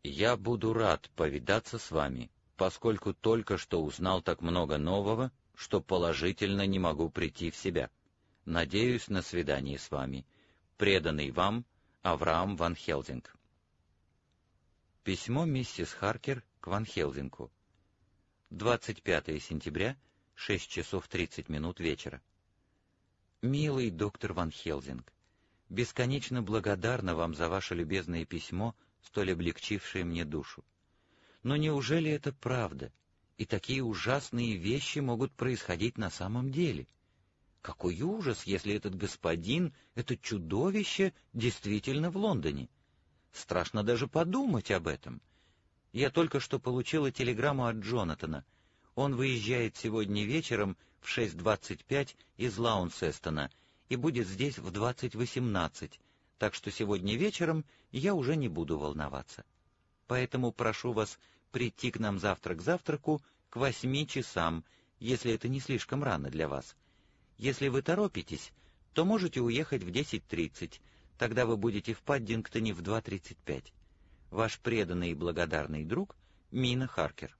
Я буду рад повидаться с вами, поскольку только что узнал так много нового, что положительно не могу прийти в себя. Надеюсь на свидание с вами. Преданный вам Авраам Ван Хелзинг. Письмо миссис Харкер к Ван Хелзингу. 25 сентября, 6 часов 30 минут вечера. Милый доктор Ван Хелзинг, бесконечно благодарна вам за ваше любезное письмо, столь облегчившее мне душу. Но неужели это правда? И такие ужасные вещи могут происходить на самом деле? Какой ужас, если этот господин, это чудовище, действительно в Лондоне? Страшно даже подумать об этом. Я только что получила телеграмму от Джонатана. Он выезжает сегодня вечером в 6:25 из Лаунсестона и будет здесь в 20:18, так что сегодня вечером я уже не буду волноваться. Поэтому прошу вас прийти к нам завтра к завтраку к 8 часам, если это не слишком рано для вас. Если вы торопитесь, то можете уехать в 10:30, тогда вы будете в Паддингтоне в 2:35. Ваш преданный и благодарный друг Мина Харкер.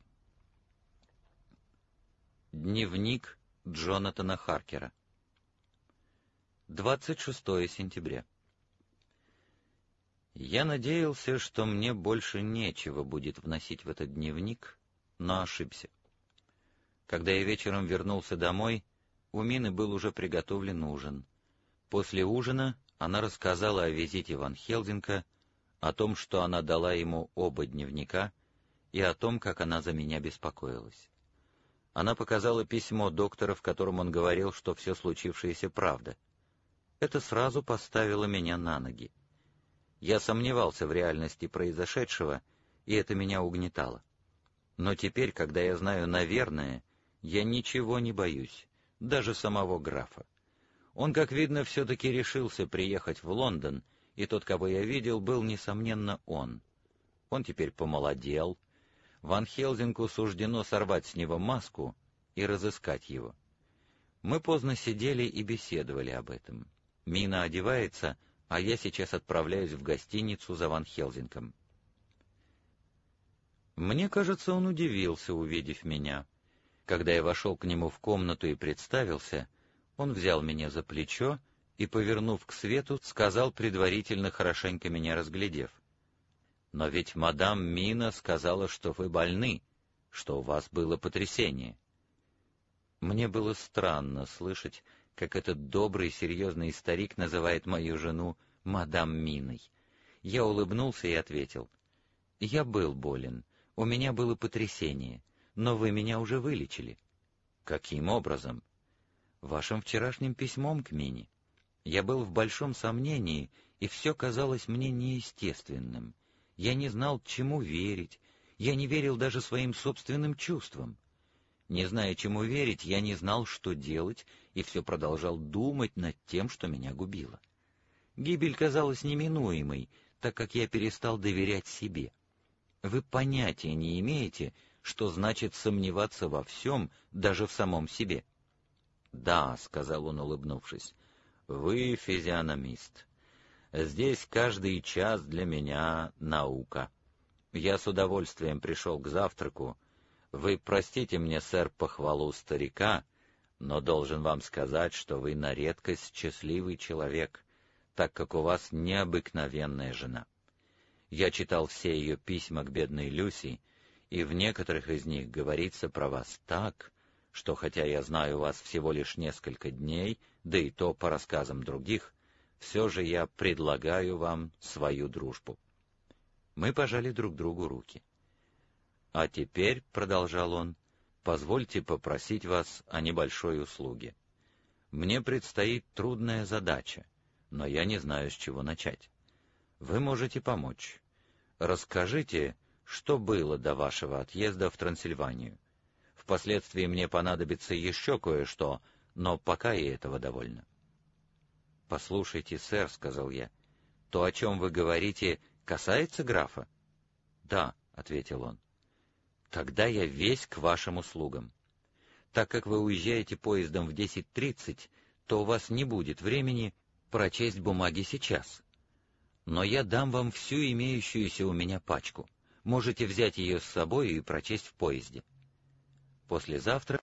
Дневник Джонатана Харкера. 26 сентября. Я надеялся, что мне больше нечего будет вносить в этот дневник, но ошибся. Когда я вечером вернулся домой, у Мины был уже приготовлен ужин. После ужина она рассказала о визите Ван Хелзинга, о том, что она дала ему оба дневника, и о том, как она за меня беспокоилась. Она показала письмо доктора, в котором он говорил, что все случившееся правда. Это сразу поставило меня на ноги. Я сомневался в реальности произошедшего, и это меня угнетало. Но теперь, когда я знаю наверное, я ничего не боюсь, даже самого графа. Он, как видно, все-таки решился приехать в Лондон, и тот, кого я видел, был, несомненно, он. Он теперь помолодел. Ван Хелзингу суждено сорвать с него маску и разыскать его. Мы поздно сидели и беседовали об этом. Мина одевается, а я сейчас отправляюсь в гостиницу за Ван Хелзингом. Мне кажется, он удивился, увидев меня. Когда я вошел к нему в комнату и представился, он взял меня за плечо и, повернув к свету, сказал, предварительно хорошенько меня разглядев: «Но ведь мадам Мина сказала, что вы больны, что у вас было потрясение». Мне было странно слышать, как этот добрый, серьезный старик называет мою жену мадам Миной. Я улыбнулся и ответил: «Я был болен, у меня было потрясение, но вы меня уже вылечили». «Каким образом?» «Вашим вчерашним письмом к Мине. Я был в большом сомнении, и все казалось мне неестественным. Я не знал, чему верить, я не верил даже своим собственным чувствам. Не зная, чему верить, я не знал, что делать, и все продолжал думать над тем, что меня губило. Гибель казалась неминуемой, так как я перестал доверять себе. Вы понятия не имеете, что значит сомневаться во всем, даже в самом себе». «Да», — сказал он, улыбнувшись, — «вы физиономист. Здесь каждый час для меня наука. Я с удовольствием пришел к завтраку. Вы простите мне, сэр, похвалу старика, но должен вам сказать, что вы на редкость счастливый человек, так как у вас необыкновенная жена. Я читал все ее письма к бедной Люси, и в некоторых из них говорится про вас так, что хотя я знаю вас всего лишь несколько дней, да и то по рассказам других, все же я предлагаю вам свою дружбу». Мы пожали друг другу руки. «А теперь, — продолжал он, — позвольте попросить вас о небольшой услуге. Мне предстоит трудная задача, но я не знаю, с чего начать. Вы можете помочь. Расскажите, что было до вашего отъезда в Трансильванию. Впоследствии мне понадобится еще кое-что, но пока и этого довольно». «Послушайте, сэр, — сказал я, — то, о чем вы говорите, касается графа?» «Да, — ответил он. «Тогда я весь к вашим услугам. Так как вы уезжаете поездом в 10:30, то у вас не будет времени прочесть бумаги сейчас. Но я дам вам всю имеющуюся у меня пачку. Можете взять ее с собой и прочесть в поезде». Послезавтра